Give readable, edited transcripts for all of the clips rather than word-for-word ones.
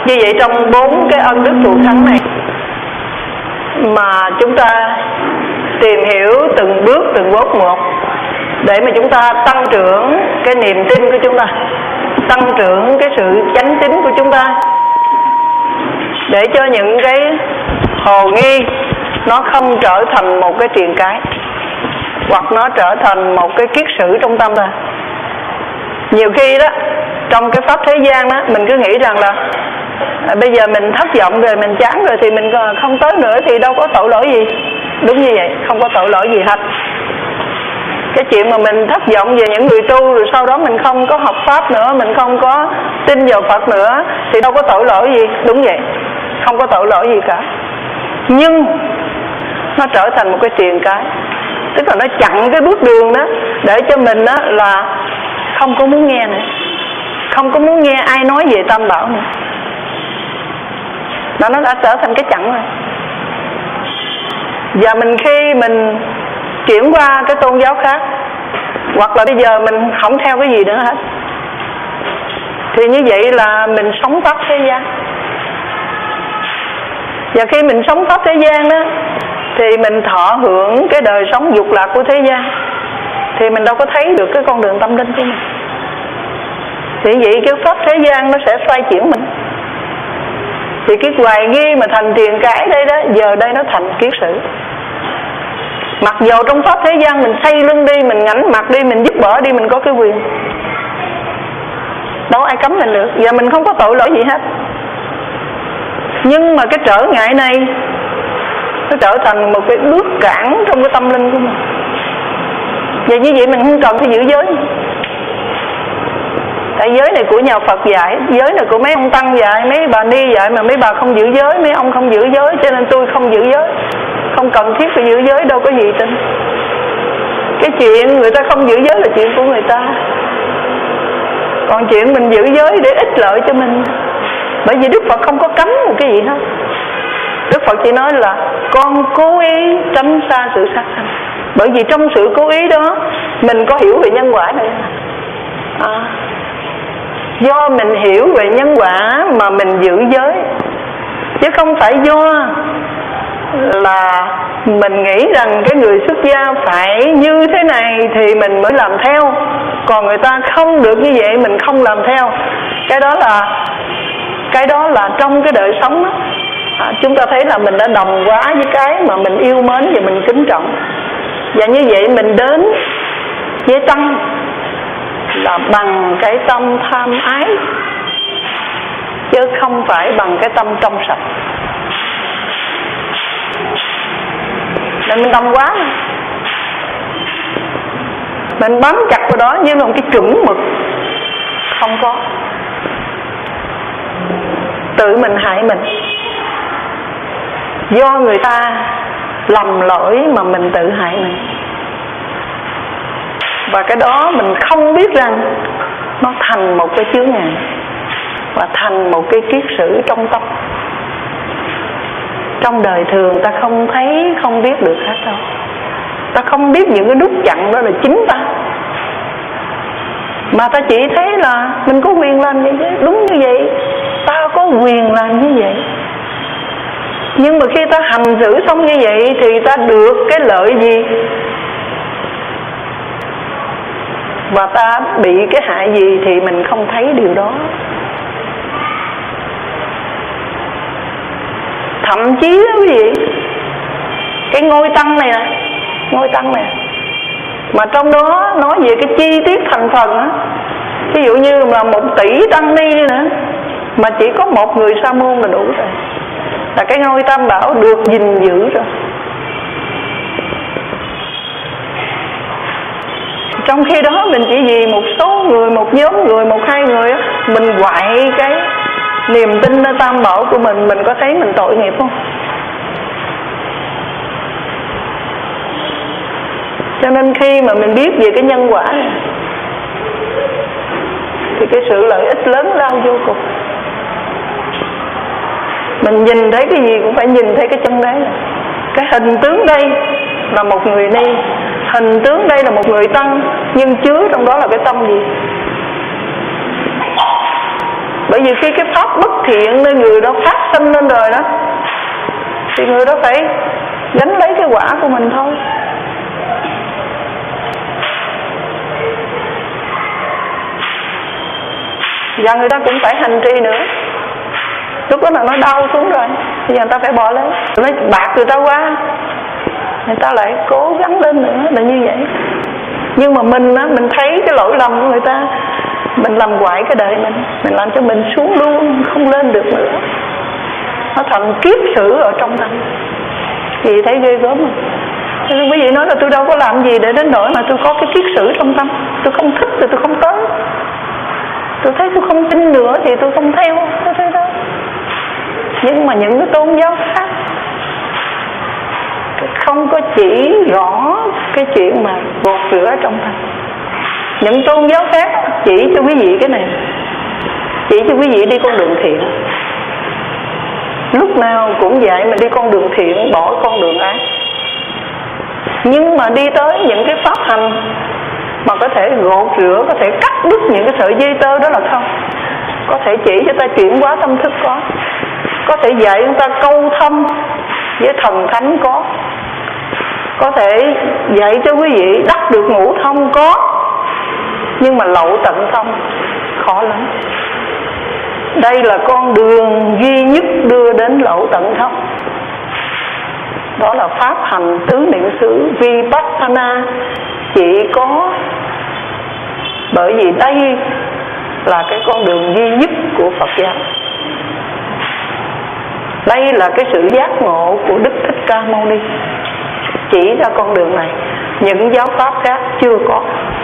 Như vậy trong 4 cái ân đức thù thắng này mà chúng ta tìm hiểu từng bước từng bước một để mà chúng ta tăng trưởng cái niềm tin của chúng ta, tăng trưởng cái sự chánh tín của chúng ta, để cho những cái hồ nghi nó không trở thành một cái triền cái, hoặc nó trở thành một cái kiết sử trong tâm ta. Nhiều khi đó trong cái pháp thế gian đó, mình cứ nghĩ rằng là bây giờ mình thất vọng rồi, mình chán rồi thì mình không tới nữa thì đâu có tội lỗi gì. Đúng như vậy, không có tội lỗi gì hết. Cái chuyện mà mình thất vọng về những người tu rồi sau đó mình không có học pháp nữa, mình không có tin vào Phật nữa thì đâu có tội lỗi gì. Đúng vậy, không có tội lỗi gì cả. Nhưng nó trở thành một cái triền cái, tức là nó chặn cái bước đường đó để cho mình đó là không có muốn nghe nữa, không có muốn nghe ai nói về Tam Bảo nữa. Đó, nó đã trở thành cái chặn rồi. Và khi mình chuyển qua cái tôn giáo khác, hoặc là bây giờ mình không theo cái gì nữa hết, thì như vậy là mình sống pháp thế gian. Và khi mình sống pháp thế gian đó thì mình thọ hưởng cái đời sống dục lạc của thế gian, thì mình đâu có thấy được cái con đường tâm linh của mình. Thì vậy cái pháp thế gian nó sẽ xoay chuyển mình. Thì cái hoài nghi mà thành triền cái đây đó, giờ đây nó thành kiết sử. Mặc dầu trong pháp thế gian mình xây lưng đi, mình ngảnh mặt đi, mình dứt bỏ đi, mình có cái quyền, đâu ai cấm mình được, và mình không có tội lỗi gì hết. Nhưng mà cái trở ngại này nó trở thành một cái bước cản trong cái tâm linh của mình. Và như vậy mình không cần phải giữ giới. Tại giới này của nhà Phật dạy, giới này của mấy ông tăng dạy, mấy bà ni dạy, mà mấy bà không giữ giới, mấy ông không giữ giới, cho nên tôi không giữ giới. Không cần thiết phải giữ giới, đâu có gì tin. Cái chuyện người ta không giữ giới là chuyện của người ta, còn chuyện mình giữ giới để ích lợi cho mình. Bởi vì Đức Phật không có cấm một cái gì hết. Đức Phật chỉ nói là con cố ý tránh xa sự sát sanh. Bởi vì trong sự cố ý đó mình có hiểu về nhân quả này. Do mình hiểu về nhân quả mà mình giữ giới, chứ không phải do là mình nghĩ rằng cái người xuất gia phải như thế này thì mình mới làm theo, còn người ta không được như vậy mình không làm theo. Cái đó là trong cái đời sống đó, chúng ta thấy là mình đã đồng hóa với cái mà mình yêu mến và mình kính trọng. Và như vậy mình đến với tâm là bằng cái tâm tham ái, chứ không phải bằng cái tâm trong sạch. Nên mình đồng quá, mình bám chặt vào đó như là một cái chuẩn mực. Không có, tự mình hại mình. Do người ta lầm lỗi mà mình tự hại mình. Và cái đó mình không biết rằng nó thành một cái chướng ngại và thành một cái kiết sử trong tâm. Trong đời thường ta không thấy, không biết được hết đâu. Ta không biết những cái nút chặn đó là chính ta, mà ta chỉ thấy là mình có quyền làm như vậy. Đúng như vậy, ta có quyền làm như vậy. Nhưng mà khi ta hành xử xong như vậy thì ta được cái lợi gì, và ta bị cái hại gì thì mình không thấy điều đó. Thậm chí đó quý vị, cái ngôi tăng này nè, ngôi tăng này, mà trong đó nói về cái chi tiết thành phần á, ví dụ như là 1 tỷ tăng ni nữa mà chỉ có 1 người sa môn là đủ rồi, là cái ngôi Tam Bảo được gìn giữ rồi. Trong khi đó mình chỉ vì một số người, một nhóm người, 1-2 người á, mình quậy cái niềm tin nơi Tam Bảo của mình có thấy mình tội nghiệp không? Cho nên khi mà mình biết về cái nhân quả này thì cái sự lợi ích lớn lao vô cùng. Mình nhìn thấy cái gì cũng phải nhìn thấy cái chân đế. Cái hình tướng đây là một người ni, hình tướng đây là một người tăng, nhưng chứa trong đó là cái tâm gì? Bởi vì khi cái pháp bất thiện nơi người đó phát sinh lên rồi đó, thì người đó phải gánh lấy cái quả của mình thôi. Và người ta cũng phải hành trì nữa. Lúc đó là nó đau xuống rồi, bây giờ người ta phải bỏ lên, nó bạc người ta qua, người ta lại cố gắng lên nữa, là như vậy. Nhưng mà mình á, mình thấy cái lỗi lầm của người ta, mình làm hoại cái đời mình làm cho mình xuống luôn, không lên được nữa. Nó thành kiết sử ở trong tâm. Chị thấy ghê gớm không? Nên quý vị nói là tôi đâu có làm gì để đến nỗi mà tôi có cái kiết sử trong tâm. Tôi không thích thì tôi không tới. Tôi thấy tôi không tin nữa thì tôi không theo. Tôi thấy đó. Nhưng mà những cái tôn giáo khác không có chỉ rõ cái chuyện mà gột rửa trong tâm. Những tôn giáo khác chỉ cho quý vị cái này, chỉ cho quý vị đi con đường thiện, lúc nào cũng vậy mà đi con đường thiện, bỏ con đường ác. Nhưng mà đi tới những cái pháp hành mà có thể gột rửa, có thể cắt đứt những cái sợi dây tơ đó là không. Có thể chỉ cho ta chuyển hóa tâm thức có thể dạy chúng ta câu thông với thần thánh có thể dạy cho quý vị đắc được ngũ thông có, nhưng mà lậu tận thông khó lắm. Đây là con đường duy nhất đưa đến lậu tận thông. Đó là pháp hành tứ niệm xứ Vipassana. Chỉ có bởi vì đây là cái con đường duy nhất của Phật giáo. Đây là cái sự giác ngộ của Đức Thích Ca Mâu Ni, chỉ ra con đường này. Những giáo pháp khác chưa có.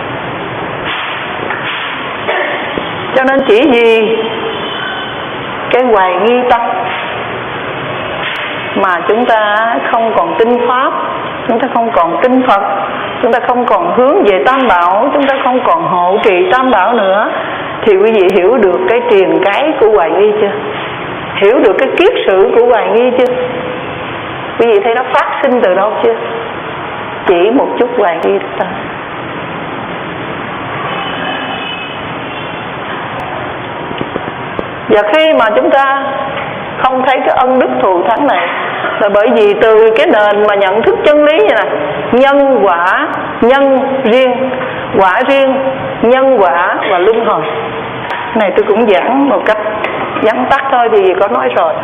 Cho nên chỉ vì cái hoài nghi tâm mà chúng ta không còn tin Pháp, chúng ta không còn tin Phật, chúng ta không còn hướng về Tam Bảo, chúng ta không còn hộ trì Tam Bảo nữa. Thì quý vị hiểu được cái triền cái của hoài nghi chưa? Hiểu được cái kiết sử của hoài nghi chưa? Quý vị thấy nó phát sinh từ đâu chưa? Chỉ một chút hoài nghi thôi. Và khi mà chúng ta không thấy cái ân đức thù thắng này, là bởi vì từ cái nền mà nhận thức chân lý như này, nhân quả, nhân riêng, quả riêng, nhân quả và luân hồi. Này tôi cũng giảng một cách vắn tắt thôi thì có nói rồi.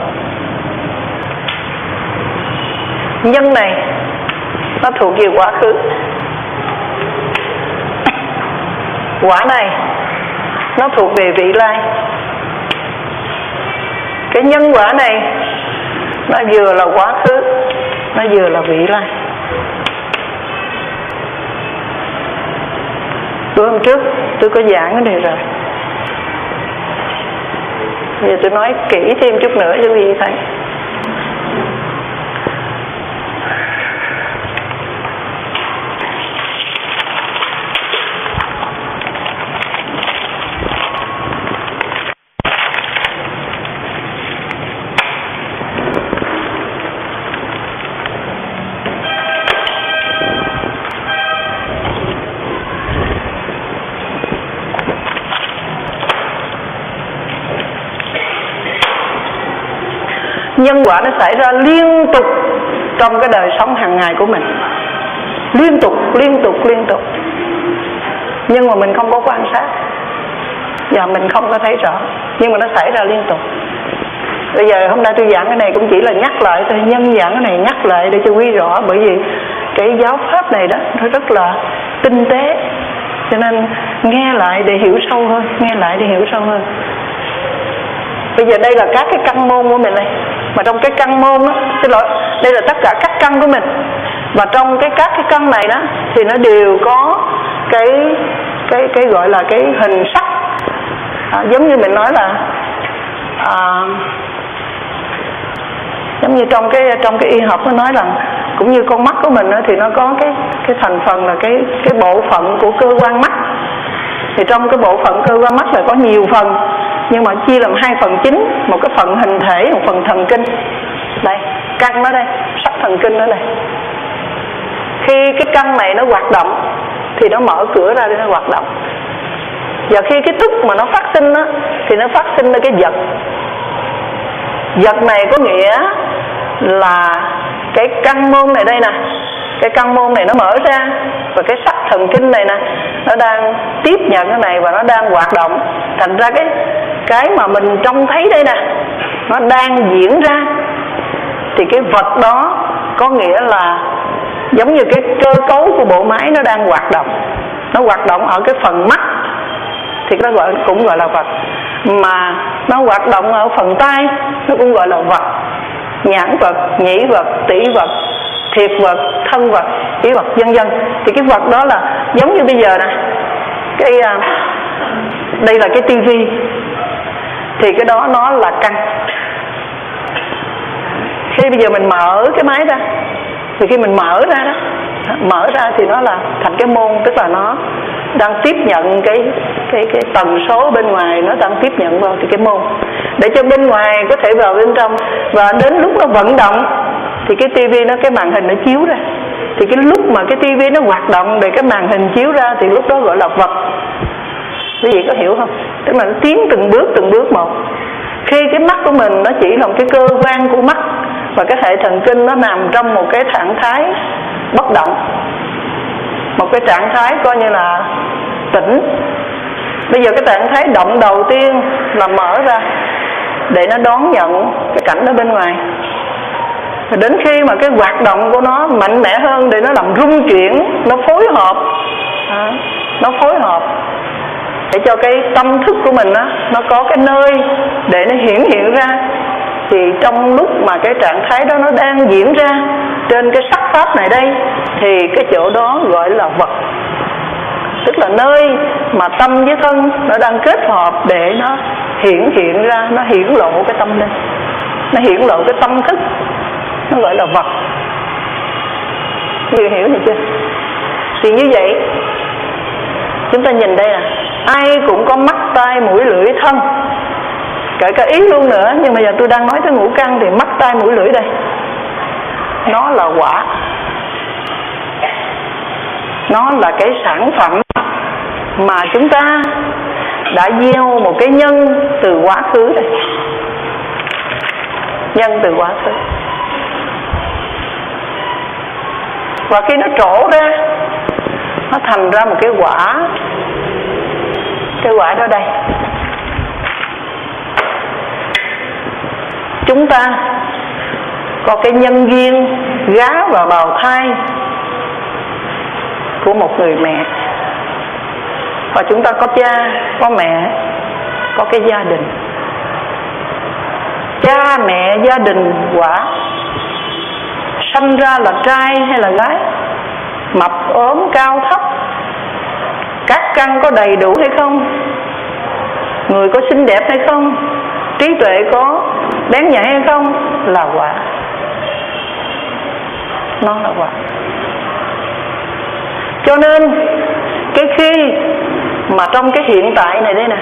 Nhân này nó thuộc về quá khứ, quả này nó thuộc về vị lai. Cái nhân quả này nó vừa là quá khứ, nó vừa là vị lai. Bữa hôm trước tôi có giảng cái này rồi, bây giờ tôi nói kỹ thêm chút nữa cho quý vị thấy. Nhân quả nó xảy ra liên tục trong cái đời sống hàng ngày của mình, liên tục. Nhưng mà mình không có quan sát và mình không có thấy rõ, nhưng mà nó xảy ra liên tục. Bây giờ hôm nay tôi giảng cái này cũng chỉ là nhắc lại thôi, nhân giảng cái này nhắc lại để cho quý rõ. Bởi vì cái giáo pháp này đó nó rất là tinh tế, cho nên nghe lại để hiểu sâu hơn, nghe lại để hiểu sâu hơn. Bây giờ đây là các cái căn môn của mình này, mà trong cái căn môn đó, xin lỗi, đây là tất cả các căn của mình, và trong các cái căn này đó thì nó đều có cái gọi là cái hình sắc. Giống như mình nói là giống như trong cái y học nó nói rằng cũng như con mắt của mình đó, thì nó có cái thành phần là cái bộ phận của cơ quan mắt. Thì trong cái bộ phận cơ quan mắt là có nhiều phần, nhưng mà chia làm hai phần chính, một cái phần hình thể, một phần thần kinh. Đây, căn nó đây, sắc thần kinh nó đây. Khi cái căn này nó hoạt động thì nó mở cửa ra để nó hoạt động. Và khi cái thức mà nó phát sinh á, thì nó phát sinh ra cái vật. Vật này có nghĩa là cái căn môn này đây nè, cái căn môn này nó mở ra, và cái sắc thần kinh này nè nó đang tiếp nhận cái này và nó đang hoạt động. Thành ra cái mà mình trông thấy đây nè, nó đang diễn ra. Thì cái vật đó có nghĩa là giống như cái cơ cấu của bộ máy nó đang hoạt động. Nó hoạt động ở cái phần mắt thì nó cũng gọi là vật. Mà nó hoạt động ở phần tai nó cũng gọi là vật. Nhãn vật, nhĩ vật, tỷ vật, thiệt vật, thân vật, ý vật, vân vân. Thì cái vật đó là giống như bây giờ nè, đây là cái tivi, thì cái đó nó là căn. Khi bây giờ mình mở cái máy ra, thì khi mình mở ra thì nó là thành cái môn, tức là nó đang tiếp nhận cái tần số bên ngoài, nó đang tiếp nhận vào thì cái môn, để cho bên ngoài có thể vào bên trong. Và đến lúc nó vận động thì cái tivi nó, cái màn hình nó chiếu ra. Thì cái lúc mà cái tivi nó hoạt động để cái màn hình chiếu ra thì lúc đó gọi là vật. Quý vị có hiểu không? Tức là nó tiến từng bước một. Khi cái mắt của mình nó chỉ là một cái cơ quan của mắt, và cái hệ thần kinh nó nằm trong một cái trạng thái bất động, một cái trạng thái coi như là tĩnh. Bây giờ cái trạng thái động đầu tiên là mở ra để nó đón nhận cái cảnh ở bên ngoài. Và đến khi mà cái hoạt động của nó mạnh mẽ hơn để nó làm rung chuyển, nó phối hợp, để cho cái tâm thức của mình nó có cái nơi để nó hiện ra. Thì trong lúc mà cái trạng thái đó nó đang diễn ra trên cái sắc pháp này đây, thì cái chỗ đó gọi là vật. Tức là nơi mà tâm với thân nó đang kết hợp để nó hiện ra, nó hiển lộ cái tâm lên, nó hiển lộ cái tâm thức, nó gọi là vật. Như hiểu được chưa? Thì như vậy chúng ta nhìn đây nè, ai cũng có mắt, tai, mũi, lưỡi, thân, kể cả ý luôn nữa. Nhưng mà giờ tôi đang nói tới ngũ căn, thì mắt, tai, mũi, lưỡi đây nó là quả, nó là cái sản phẩm mà chúng ta đã gieo một cái nhân từ quá khứ đây, nhân từ quá khứ. Và khi nó trổ ra, nó thành ra một cái quả. Cái quả đó đây, chúng ta có cái nhân duyên gá vào bào thai của một người mẹ. Và chúng ta có cha, có mẹ, có cái gia đình. Cha mẹ gia đình quả, sanh ra là trai hay là gái, mập ốm cao thấp, các căn có đầy đủ hay không, người có xinh đẹp hay không, trí tuệ có bén nhạy hay không, là quả. Nó là quả. Cho nên cái khi mà trong cái hiện tại này đây nè,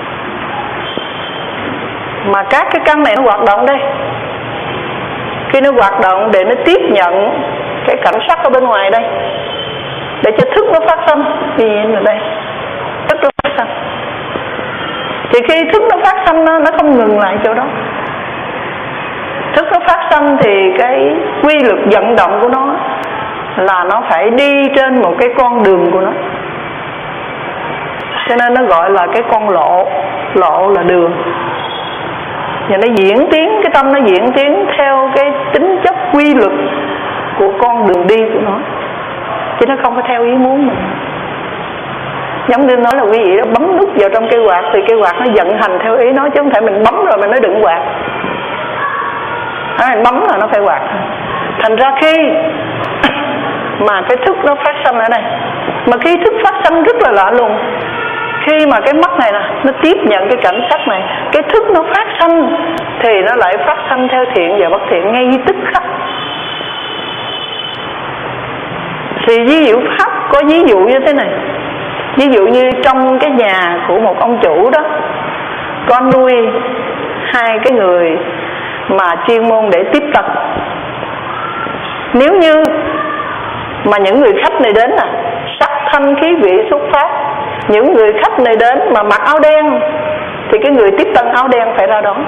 mà các cái căn này nó hoạt động đây, khi nó hoạt động để nó tiếp nhận cái cảnh sắc ở bên ngoài đây, để cho thức nó phát sinh. Vì là đây, thức nó phát sinh. Thì khi thức nó phát sinh, nó không ngừng lại chỗ đó. Thức nó phát sinh thì cái quy luật vận động của nó là nó phải đi trên một cái con đường của nó. Cho nên nó gọi là cái con lộ. Lộ là đường. Và nó diễn tiến, cái tâm nó diễn tiến theo cái tính chất quy luật của con đường đi của nó, chứ nó không có theo ý muốn mình. Giống như nói là quý vị đó bấm nút vào trong cây quạt, thì cây quạt nó vận hành theo ý nó, chứ không thể mình bấm rồi mình nói đừng quạt. Mình bấm là nó phải quạt. Thành ra khi mà cái thức nó phát sinh ở đây, mà khi thức phát sinh rất là lạ lùng. Khi mà cái mắt này nè, nó tiếp nhận cái cảnh sắc này, cái thức nó phát sinh thì nó lại phát sinh theo thiện và bất thiện ngay tức khắc. Thì ví dụ Pháp có ví dụ như thế này. Ví dụ như trong cái nhà của một ông chủ đó, có nuôi hai cái người mà chuyên môn để tiếp tật. Nếu như mà những người khách này đến sắc thanh khí vị xuất phát những người khách này đến mà mặc áo đen thì cái người tiếp tân áo đen phải ra đón.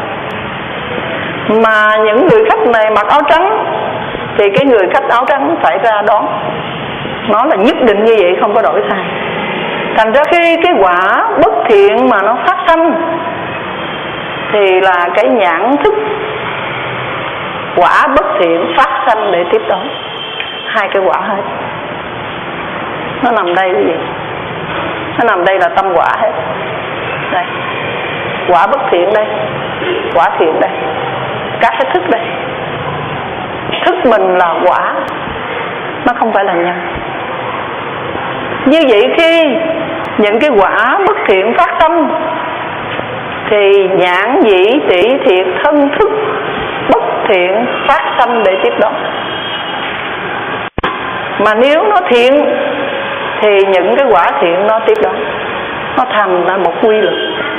Mà những người khách này mặc áo trắng thì cái người khách áo trắng phải ra đón. Nó là nhất định như vậy, không có đổi sai. Thành ra khi cái quả bất thiện mà nó phát sanh thì là cái nhãn thức quả bất thiện phát sanh để tiếp đón. Hai cái quả hết. Nó nằm đây cái gì? Nó nằm đây là tâm quả hết. Đây, quả bất thiện đây, quả thiện đây, các cái thức đây. Thức mình là quả, nó không phải là nhân. Như vậy khi những cái quả bất thiện phát sinh thì nhãn nhĩ tỷ thiệt thân thức bất thiện phát sanh để tiếp đón. Mà nếu nó thiện thì những cái quả thiện nó tiếp đón. Nó thành ra một quy luật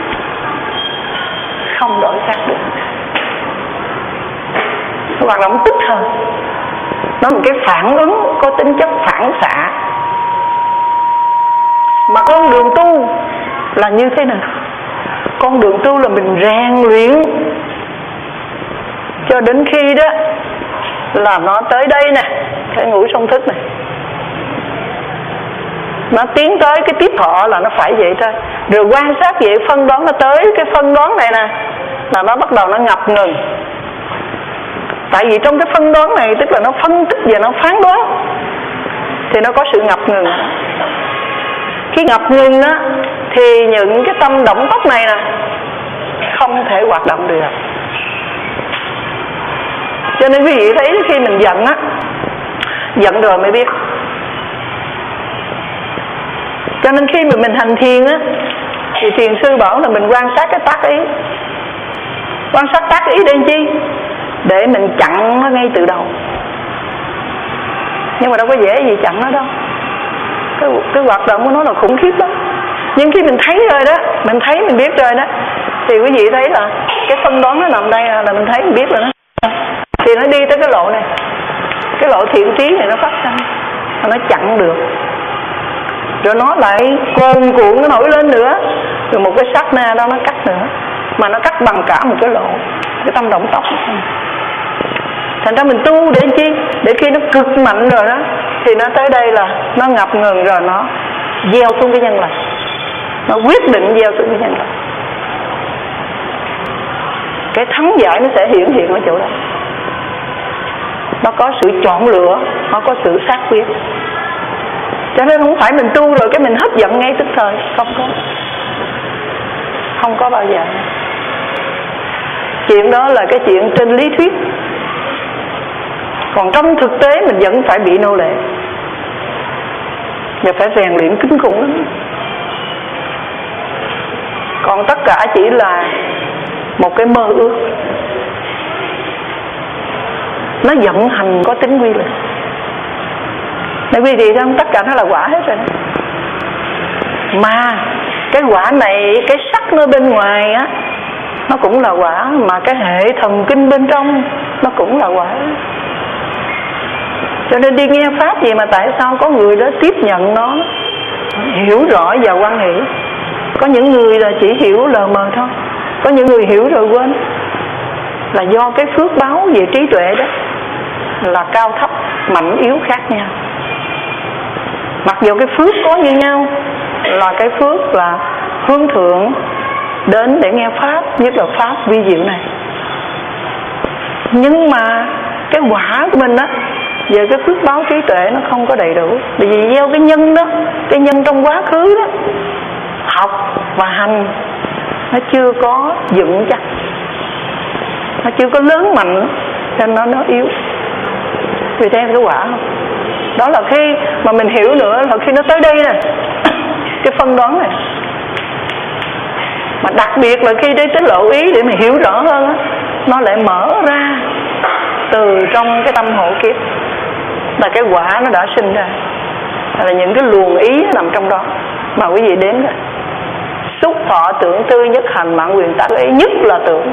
không đổi khác được. Nó hoạt động tích hơn. Nó là một cái phản ứng có tính chất phản xạ. Mà con đường tu là như thế nào? Con đường tu là mình rèn luyện cho đến khi đó là nó tới đây nè, cái ngũ song thức này, nó tiến tới cái tiếp thọ là nó phải vậy thôi. Rồi quan sát vậy, phân đoán nó tới cái phân đoán này nè là nó bắt đầu nó ngập ngừng. Tại vì trong cái phân đoán này tức là nó phân tích và nó phán đoán thì nó có sự ngập ngừng. Khi ngập ngừng á thì những cái tâm động tốc này nè không thể hoạt động được. Cho nên quý vị thấy khi mình giận á, giận rồi mới biết. Cho nên khi mà mình hành thiền á thì thiền sư bảo là mình quan sát cái tác ý. Quan sát tác ý để chi? Để mình chặn nó ngay từ đầu. Nhưng mà đâu có dễ gì chặn nó đâu. Cái hoạt động của nó là khủng khiếp lắm. Nhưng khi mình thấy rồi đó, mình thấy mình biết rồi đó, thì quý vị thấy là cái phân đoán nó nằm đây là mình thấy mình biết rồi đó. Thì nó đi tới cái lộ này, cái lộ thiện trí này nó phát sinh, nó chặn được. Rồi nó lại cuồn cuộn nó nổi lên nữa. Rồi một cái sát na đó nó cắt nữa. Mà nó cắt bằng cả một cái lộ, cái tâm động tốc. Thành ra mình tu để chi? Để khi nó cực mạnh rồi đó thì nó tới đây là nó ngập ngừng rồi, nó gieo xuống cái nhân lành. Nó quyết định gieo xuống cái nhân lành. Cái thắng giải nó sẽ hiện ở chỗ đó. Nó có sự chọn lựa, nó có sự xác quyết. Cho nên không phải mình tu rồi cái mình hết giận ngay tức thời. Không có bao giờ. Chuyện đó là cái chuyện trên lý thuyết. Còn trong thực tế mình vẫn phải bị nô lệ và phải rèn luyện kinh khủng lắm. Còn tất cả chỉ là một cái mơ ước. Nó vận hành có tính quy luật. Để quý vị thấy tất cả nó là quả hết rồi đó. Mà cái quả này, cái sắc nó bên ngoài á, nó cũng là quả. Mà cái hệ thần kinh bên trong nó cũng là quả. Cho nên đi nghe pháp gì mà tại sao có người đó tiếp nhận nó, hiểu rõ và quan hệ. Có những người là chỉ hiểu lờ mờ thôi. Có những người hiểu rồi quên. Là do cái phước báo về trí tuệ đó là cao thấp, mạnh yếu khác nhau. Mặc dù cái phước có như nhau, là cái phước là hướng thượng đến để nghe pháp, nhất là pháp vi diệu này. Nhưng mà cái quả của mình á, về cái phước báo trí tuệ nó không có đầy đủ. Bởi vì gieo cái nhân đó, cái nhân trong quá khứ đó, học và hành nó chưa có vững chắc, nó chưa có lớn mạnh, cho nên nó yếu. Vì thế cái quả không? Đó là khi mà mình hiểu nữa là khi nó tới đây nè, cái phân đoán này. Mà đặc biệt là khi đến tới lộ ý để mình hiểu rõ hơn á, nó lại mở ra từ trong cái tâm hộ kiếp. Là cái quả nó đã sinh ra, là những cái luồng ý nằm trong đó mà quý vị đến rồi. Xúc thọ tưởng tư nhất hành mạng quyền tác ý, nhất là tưởng.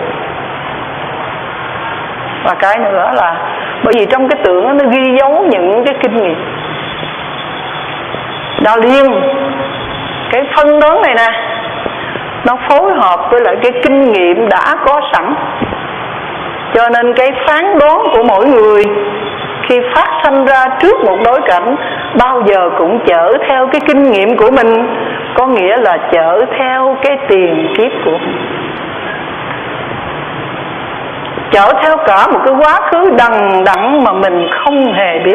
Và cái nữa là bởi vì trong cái tưởng nó ghi dấu những cái kinh nghiệm. Đó liền cái phân đoán này nè, nó phối hợp với lại cái kinh nghiệm đã có sẵn, cho nên cái phán đoán của mỗi người khi phát sanh ra trước một đối cảnh bao giờ cũng chở theo cái kinh nghiệm của mình, có nghĩa là chở theo cái tiền kiếp của mình, chở theo cả một cái quá khứ đằng đẵng mà mình không hề biết.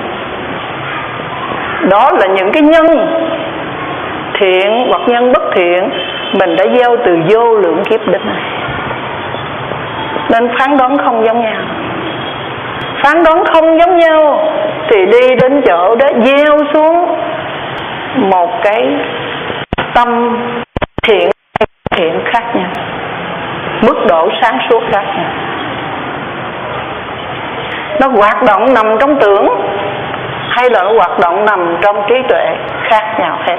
Đó là những cái nhân thiện hoặc nhân bất thiện mình đã gieo từ vô lượng kiếp đến này. Nên phán đoán không giống nhau. Phán đoán không giống nhau thì đi đến chỗ đó gieo xuống một cái tâm thiện khác nhau, mức độ sáng suốt khác nhau. Nó hoạt động nằm trong tưởng hay là nó hoạt động nằm trong trí tuệ khác nhau hết.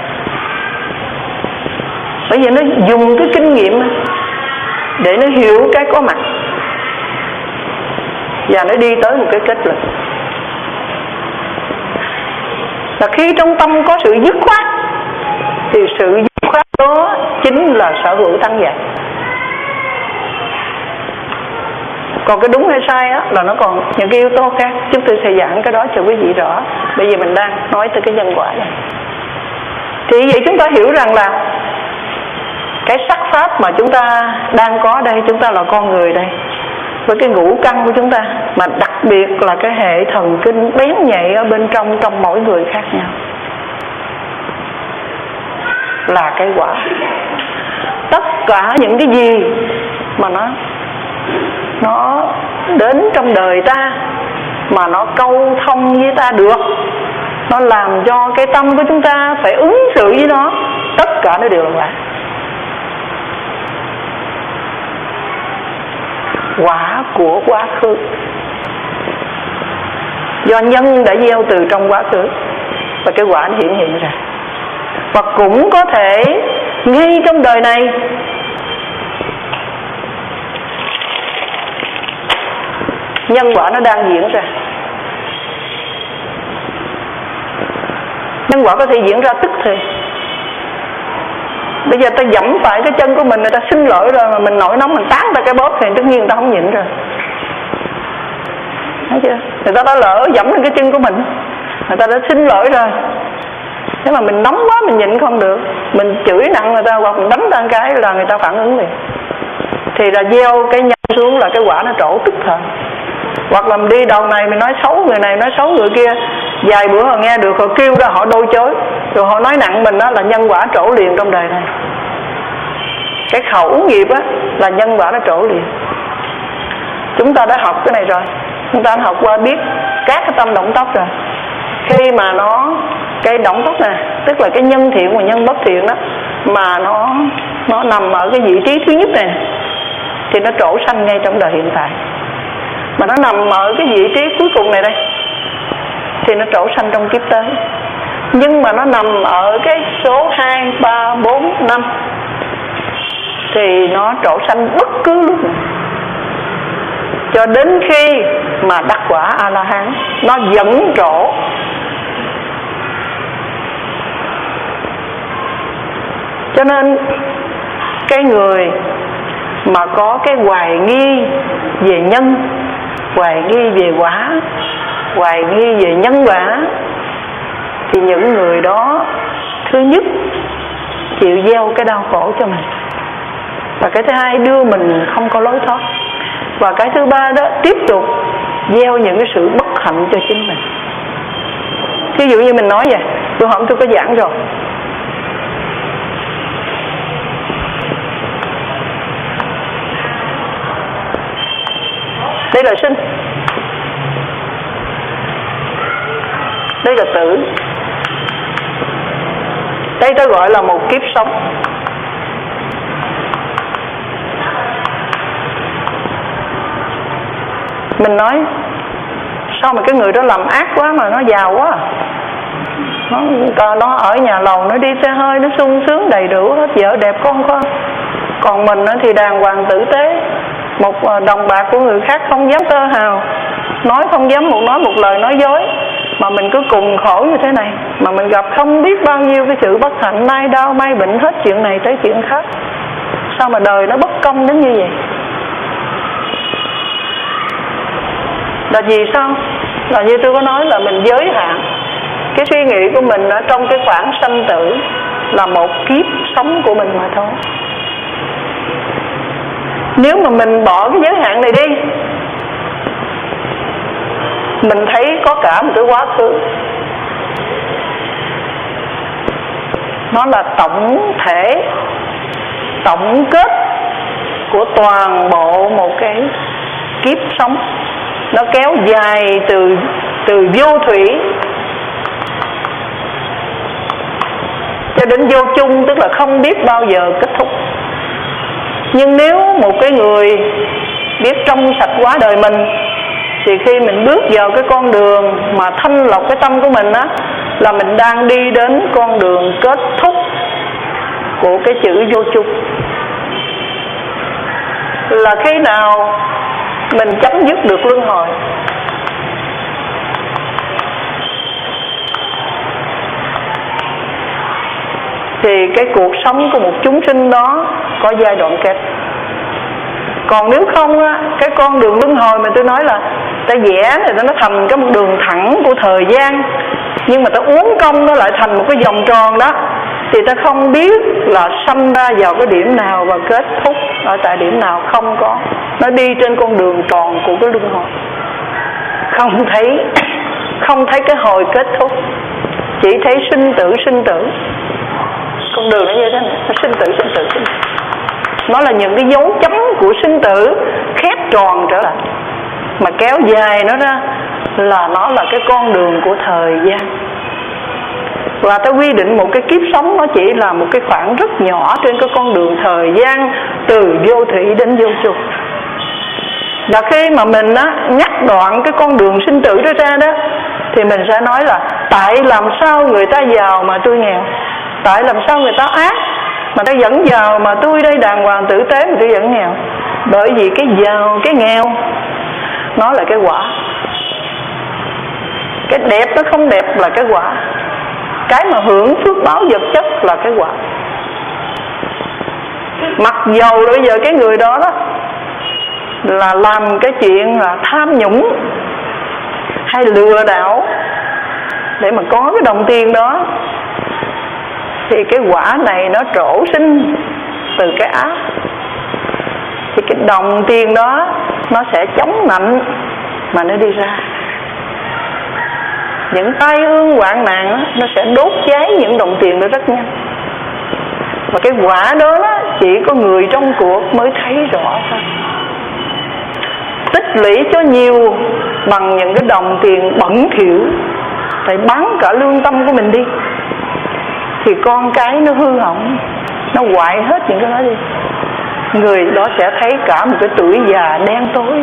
Bởi vì nó dùng cái kinh nghiệm để nó hiểu cái có mặt và nó đi tới một cái kết luận. Là khi trong tâm có sự dứt khoát thì sự dứt khoát đó chính là sở hữu tăng giải. Còn cái đúng hay sai á là nó còn những cái yếu tố khác. Chúng tôi sẽ giảng cái đó cho quý vị rõ. Bây giờ mình đang nói tới cái nhân quả này. Thì vậy chúng ta hiểu rằng là cái sắc pháp mà chúng ta đang có đây, chúng ta là con người đây, với cái ngũ căn của chúng ta, mà đặc biệt là cái hệ thần kinh bén nhạy ở bên trong mỗi người khác nhau, là cái quả. Tất cả những cái gì mà nó đến trong đời ta mà nó câu thông với ta được, nó làm cho cái tâm của chúng ta phải ứng xử với nó, tất cả nó đều là quả. Quả của quá khứ, do nhân đã gieo từ trong quá khứ, và cái quả nó hiện ra. Và cũng có thể ngay trong đời này nhân quả nó đang diễn ra. Nhân quả có thể diễn ra tức thì. Bây giờ ta dẫm phải cái chân của mình, người ta xin lỗi rồi mà mình nổi nóng mình tán ta cái bóp thì tất nhiên người ta không nhịn rồi. Thấy chưa? Người ta đã lỡ dẫm lên cái chân của mình, người ta đã xin lỗi rồi. Nếu mà mình nóng quá mình nhịn không được, mình chửi nặng người ta hoặc mình đánh ta một cái là người ta phản ứng liền. Thì là gieo cái nhân xuống là cái quả nó trổ tức thời. Hoặc là mình đi đầu này mình nói xấu người này, nói xấu người kia, vài bữa họ nghe được, họ kêu ra họ đôi chối, rồi họ nói nặng mình đó là nhân quả trổ liền trong đời này. Cái khẩu nghiệp á là nhân quả nó trổ liền. Chúng ta đã học cái này rồi, chúng ta đã học qua biết các cái tâm động tóc rồi. Khi mà cái động tóc nè, tức là cái nhân thiện và nhân bất thiện đó, mà nó nằm ở cái vị trí thứ nhất này thì nó trổ sanh ngay trong đời hiện tại. Mà nó nằm ở cái vị trí cuối cùng này đây thì nó trổ sanh trong kiếp tới. Nhưng mà nó nằm ở cái số 2, 3, 4, 5 thì nó trổ sanh bất cứ lúc nào, cho đến khi mà đắc quả A-la-hán nó vẫn trổ. Cho nên cái người mà có cái hoài nghi về nhân, hoài nghi về quả, hoài nghi về nhân quả, thì những người đó thứ nhất chịu gieo cái đau khổ cho mình, và cái thứ hai đưa mình không có lối thoát, và cái thứ ba đó tiếp tục gieo những cái sự bất hạnh cho chính mình. Ví dụ như mình nói vậy, tôi hôm tôi có giảng rồi, đây là sinh, đây là tử, đây ta gọi là một kiếp sống. Mình nói sao mà cái người đó làm ác quá mà nó giàu quá, nó ở nhà lầu, nó đi xe hơi, nó sung sướng đầy đủ hết, vợ đẹp con. Còn mình thì đàng hoàng tử tế, một đồng bạc của người khác không dám tơ hào, nói không dám nói một lời nói dối, mà mình cứ cùng khổ như thế này, mà mình gặp không biết bao nhiêu cái sự bất hạnh, nay đau may bệnh, hết chuyện này tới chuyện khác. Sao mà đời nó bất công đến như vậy? Là vì sao? Là như tôi có nói là mình giới hạn cái suy nghĩ của mình ở trong cái khoảng sanh tử là một kiếp sống của mình mà thôi. Nếu mà mình bỏ cái giới hạn này đi, mình thấy có cả một cái quá khứ, nó là tổng thể, tổng kết của toàn bộ một cái kiếp sống. Nó kéo dài từ vô thủy cho đến vô chung, tức là không biết bao giờ kết thúc. Nhưng nếu một cái người biết trong sạch quá đời mình, thì khi mình bước vào cái con đường mà thanh lọc cái tâm của mình á, là mình đang đi đến con đường kết thúc của cái chữ vô chung. Là khi nào mình chấm dứt được luân hồi? Thì cái cuộc sống của một chúng sinh đó có giai đoạn kết. Còn nếu không á, cái con đường luân hồi mà tôi nói là ta vẽ này nó thành cái một đường thẳng của thời gian, nhưng mà ta uốn cong nó lại thành một cái vòng tròn đó, thì ta không biết là sanh ra vào cái điểm nào và kết thúc ở tại điểm nào. Không có, nó đi trên con đường tròn của cái luân hồi, không thấy cái hồi kết thúc, chỉ thấy sinh tử. Con đường nó như thế này, nó sinh tử. Nó là những cái dấu chấm của sinh tử khép tròn trở lại, mà kéo dài nó ra là nó là cái con đường của thời gian. Và ta quy định một cái kiếp sống nó chỉ là một cái khoảng rất nhỏ trên cái con đường thời gian từ vô thủy đến vô chung. Và khi mà mình á, ngắt đoạn cái con đường sinh tử đó ra đó, thì mình sẽ nói là tại làm sao người ta giàu mà tôi nghèo, tại làm sao người ta ác mà ta vẫn giàu, mà tôi đây đàng hoàng tử tế mà tôi vẫn nghèo. Bởi vì cái giàu cái nghèo nó là cái quả, cái đẹp nó không đẹp là cái quả, cái mà hưởng phước báo vật chất là cái quả. Mặc dầu bây giờ cái người đó đó là làm cái chuyện là tham nhũng hay lừa đảo để mà có cái đồng tiền đó, thì cái quả này nó trổ sinh từ cái ác, thì cái đồng tiền đó nó sẽ chống nạnh mà nó đi ra. Những tai ương hoạn nạn đó, nó sẽ đốt cháy những đồng tiền đó rất nhanh. Và cái quả đó chỉ có người trong cuộc mới thấy rõ thôi. Tích lũy cho nhiều bằng những cái đồng tiền bẩn thỉu, phải bán cả lương tâm của mình đi, thì con cái nó hư hỏng, nó hoại hết những cái đó đi. Người đó sẽ thấy cả một cái tuổi già đen tối,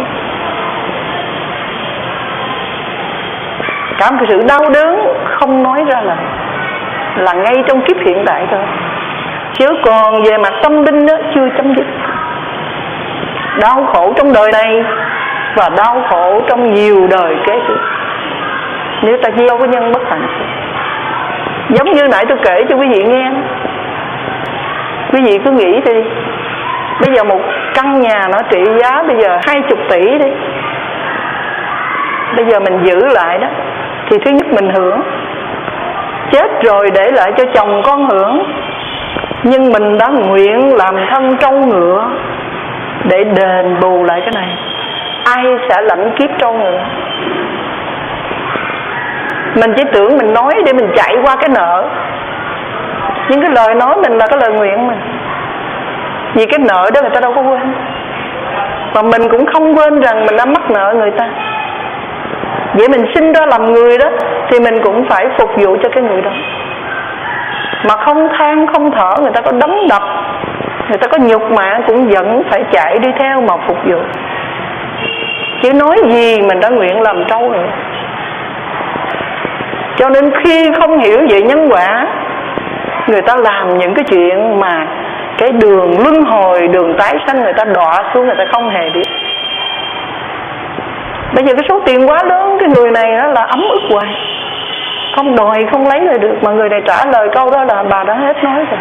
cả một cái sự đau đớn không nói ra là ngay trong kiếp hiện tại thôi. Chứ còn về mặt tâm linh đó chưa chấm dứt. Đau khổ trong đời này và đau khổ trong nhiều đời kế tiếp, nếu ta gieo cái nhân bất hạnh. Giống như nãy tôi kể cho quý vị nghe, quý vị cứ nghĩ đi, bây giờ một căn nhà nó trị giá bây giờ 20 tỷ đi, bây giờ mình giữ lại đó, thì thứ nhất mình hưởng, chết rồi để lại cho chồng con hưởng, nhưng mình đã nguyện làm thân trâu ngựa để đền bù lại cái này. Ai sẽ lãnh kiếp trâu ngựa? Mình chỉ tưởng mình nói để mình chạy qua cái nợ, nhưng cái lời nói mình là cái lời nguyện mình. Vì cái nợ đó người ta đâu có quên, và mình cũng không quên rằng mình đã mắc nợ người ta. Vậy mình sinh ra làm người đó, thì mình cũng phải phục vụ cho cái người đó. Mà không than không thở, người ta có đánh đập, người ta có nhục mạ, cũng vẫn phải chạy đi theo mà phục vụ. Chứ nói gì mình đã nguyện làm trâu rồi. Cho nên khi không hiểu về nhân quả, người ta làm những cái chuyện mà cái đường luân hồi, đường tái sanh người ta đọa xuống, người ta không hề biết. Bây giờ cái số tiền quá lớn, cái người này đó là ấm ức hoài. không đòi không lấy lại được, mà người này trả lời câu đó là bà đã hết nói rồi.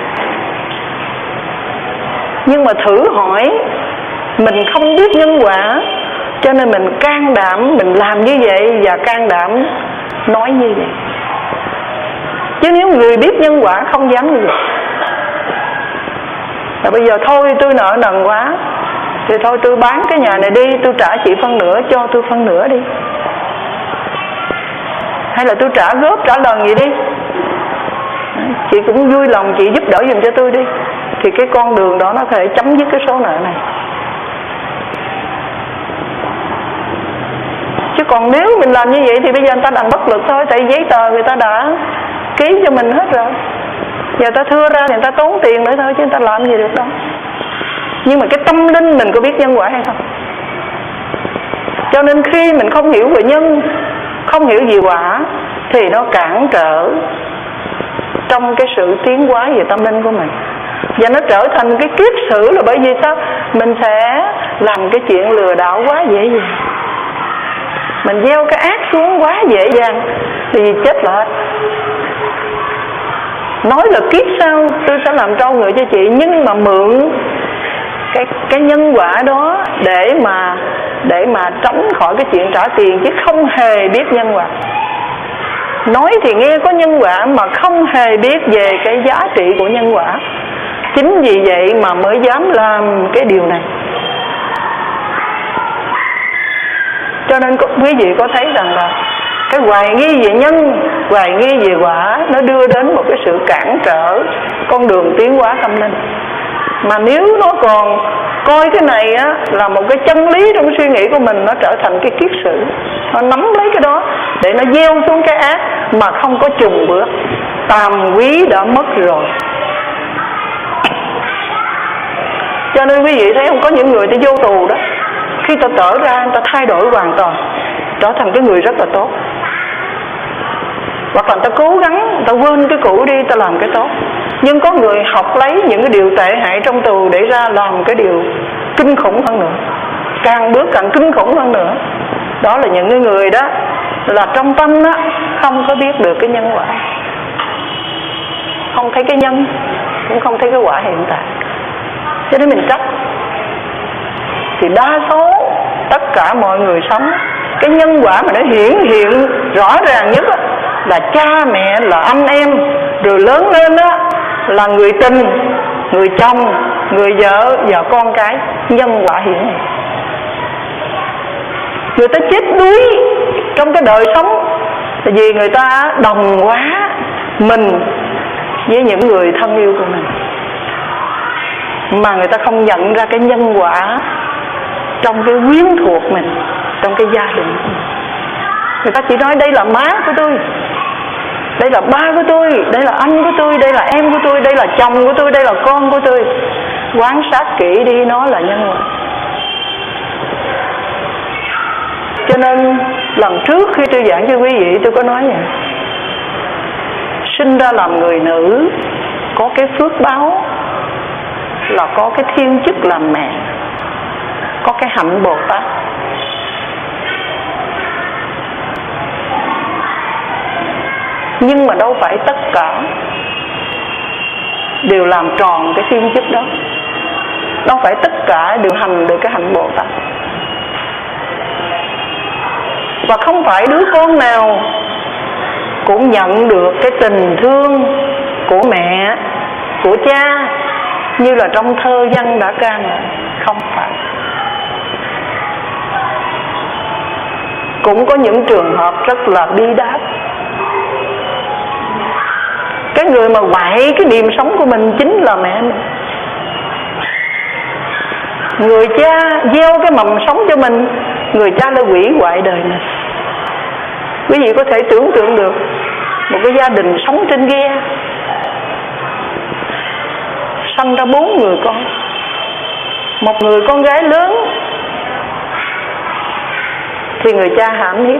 Nhưng mà thử hỏi, mình không biết nhân quả, cho nên mình can đảm mình làm như vậy và can đảm nói như vậy. Chứ nếu người biết nhân quả không dám như vậy. Và bây giờ thôi tôi nợ nần quá thì thôi tôi bán cái nhà này đi, tôi trả chị phân nửa, cho tôi phân nửa đi. Hay là tôi trả góp trả lần gì đi, chị cũng vui lòng chị giúp đỡ giùm cho tôi đi. Thì cái con đường đó nó có thể chấm dứt cái số nợ này. Chứ còn nếu mình làm như vậy thì bây giờ người ta đành bất lực thôi. Tại giấy tờ người ta đã ký cho mình hết rồi, giờ ta thưa ra thì người ta tốn tiền nữa thôi, chứ người ta làm gì được đâu. Nhưng mà cái tâm linh mình có biết nhân quả hay không? Cho nên khi mình không hiểu về nhân, không hiểu về quả, thì nó cản trở trong cái sự tiến hóa về tâm linh của mình. Và nó trở thành cái kiết sử là bởi vì sao? Mình sẽ làm cái chuyện lừa đảo quá dễ dàng, mình gieo cái ác xuống quá dễ dàng, thì chết lại. Nói là kiếp sau tôi sẽ làm trâu ngựa cho chị, nhưng mà mượn cái nhân quả đó để mà tránh khỏi cái chuyện trả tiền, chứ không hề biết nhân quả. Nói thì nghe có nhân quả mà không hề biết về cái giá trị của nhân quả. Chính vì vậy mà mới dám làm cái điều này. Cho nên quý vị có thấy rằng là cái hoài nghi về nhân, hoài nghi về quả, nó đưa đến một cái sự cản trở con đường tiến hóa tâm linh. Mà nếu nó còn coi cái này á là một cái chân lý trong suy nghĩ của mình, nó trở thành cái kiết sử, nó nắm lấy cái đó để nó gieo xuống cái ác mà không có chùng bước. Tàm quý đã mất rồi. Cho nên quý vị thấy không, có những người ta vô tù đó, khi ta trở ra người ta thay đổi hoàn toàn, trở thành cái người rất là tốt. Hoặc là người ta cố gắng, người ta quên cái cũ đi, ta làm cái tốt. Nhưng có người học lấy những cái điều tệ hại trong tù để ra làm cái điều kinh khủng hơn nữa, càng bước càng kinh khủng hơn nữa. Đó là những cái người đó là trong tâm đó không có biết được cái nhân quả, không thấy cái nhân, cũng không thấy cái quả hiện tại. Cho nên mình trách. Thì đa số tất cả mọi người sống, cái nhân quả mà nó hiện rõ ràng nhất là cha mẹ, là anh em, rồi lớn lên đó là người tình, người chồng, người vợ và con cái. Nhân quả hiện này, người ta chết đuối trong cái đời sống vì người ta đồng hóa mình với những người thân yêu của mình, mà người ta không nhận ra cái nhân quả trong cái quyến thuộc mình, trong cái gia đình. Người ta chỉ nói đây là má của tôi, đây là ba của tôi, đây là anh của tôi, đây là em của tôi, đây là chồng của tôi, đây là con của tôi. Quan sát kỹ đi, nó là nhân quả. Cho nên lần trước khi tôi giảng cho quý vị, tôi có nói vậy: sinh ra làm người nữ có cái phước báo là có cái thiên chức làm mẹ, có cái hạnh Bồ Tát. Nhưng mà đâu phải tất cả đều làm tròn cái thiên chức đó, đâu phải tất cả đều hành được cái hạnh Bồ Tát. Và không phải đứa con nào cũng nhận được cái tình thương của mẹ, của cha như là trong thơ văn đã ca ngợi. Không phải. Cũng có những trường hợp rất là bi đát. Cái người mà quậy cái niềm sống của mình chính là mẹ mình. Người cha gieo cái mầm sống cho mình, người cha đã hủy hoại đời mình. Quý vị có thể tưởng tượng được một cái gia đình sống trên ghe, sanh ra 4 người con, một người con gái lớn thì người cha hãm hiếp,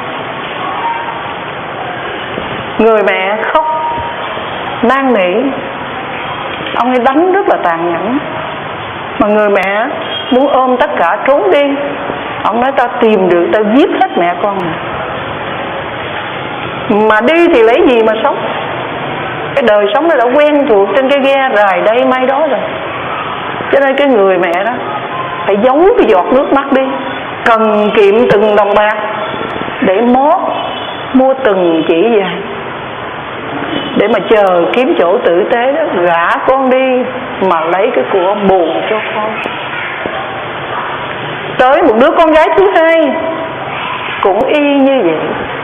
người mẹ khóc năn nỉ, ông ấy đánh rất là tàn nhẫn, mà người mẹ muốn ôm tất cả trốn đi. Ông nói ta tìm được, ta giết hết mẹ con này. Mà đi thì lấy gì mà sống? Cái đời sống nó đã quen thuộc trên cái ghe rài đây mai đó rồi. Cho nên cái người mẹ đó phải giấu cái giọt nước mắt đi, cần kiệm từng đồng bạc để mua từng chỉ vàng, để mà chờ kiếm chỗ tử tế đó, gả con đi mà lấy cái của bù cho con. Tới một đứa con gái thứ hai cũng y như vậy.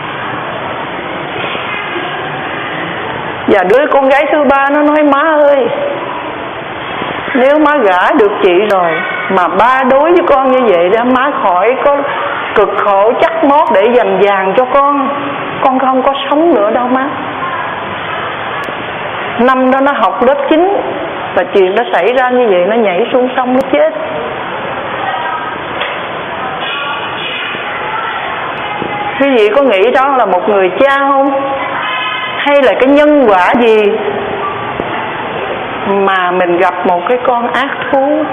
Và đứa con gái thứ ba nó nói: má ơi, nếu má gả được chị rồi mà ba đối với con như vậy đó, má khỏi có cực khổ chắc mót để dành vàng cho con không có sống nữa đâu má. Năm đó nó học lớp 9 và chuyện đã xảy ra như vậy, nó nhảy xuống sông nó chết. Quý vị có nghĩ đó là một người cha không? Hay là cái nhân quả gì mà mình gặp một cái con ác thú?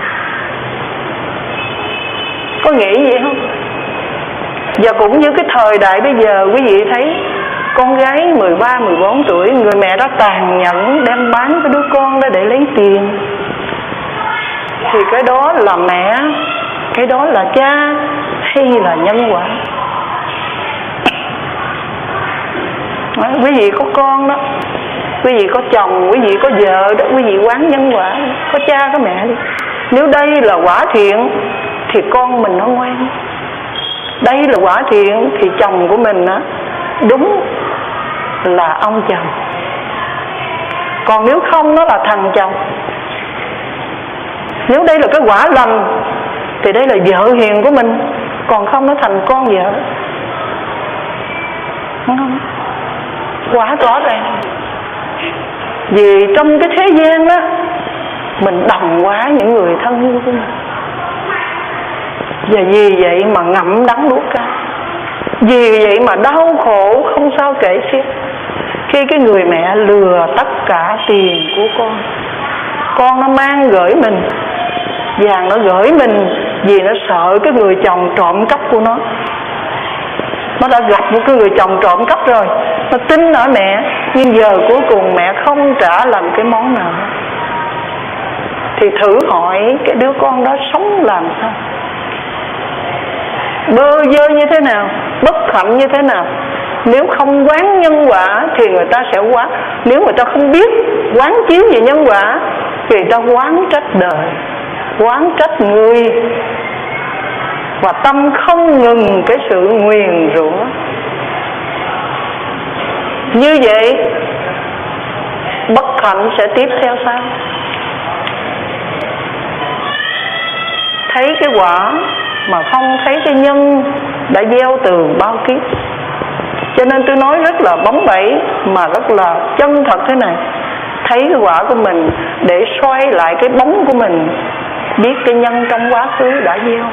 Có nghĩ vậy không? Và cũng như cái thời đại bây giờ, quý vị thấy con gái 13, 14 tuổi, người mẹ đó tàn nhẫn đem bán cái đứa con đó để lấy tiền. Thì cái đó là mẹ, cái đó là cha hay là nhân quả? Quý vị có con đó, quý vị có chồng, quý vị có vợ đó, quý vị quán nhân quả, có cha có mẹ đi. Nếu đây là quả thiện thì con mình nó ngoan. Đây là quả thiện thì chồng của mình á đúng là ông chồng. Còn nếu không, nó là thằng chồng. Nếu đây là cái quả lành thì đây là vợ hiền của mình, còn không nó thành con vợ. Không, quá rõ ràng. Vì trong cái thế gian đó mình đồng hóa những người thân yêu của mình, và vì vậy mà ngậm đắng nuốt cay, vì vậy mà đau khổ không sao kể xiết. Khi cái người mẹ lừa tất cả tiền của con nó mang gửi mình, vàng nó gửi mình vì nó sợ cái người chồng trộm cắp của nó. Nó đã gặp một cái người chồng trộm cắp rồi, nó tin ở mẹ, nhưng giờ cuối cùng mẹ không trả làm cái món nào. Thì thử hỏi cái đứa con đó sống làm sao? Bơ vơ như thế nào, bất hạnh như thế nào? Nếu không quán nhân quả thì người ta sẽ quán. Nếu người ta không biết quán chiếu về nhân quả thì người ta quán trách đời, quán trách người, và tâm không ngừng cái sự nguyền rủa. Như vậy bất hạnh sẽ tiếp theo sau. Thấy cái quả mà không thấy cái nhân đã gieo từ bao kiếp. Cho nên tôi nói rất là bóng bẩy mà rất là chân thật thế này. Thấy cái quả của mình để xoay lại cái bóng của mình, biết cái nhân trong quá khứ đã gieo.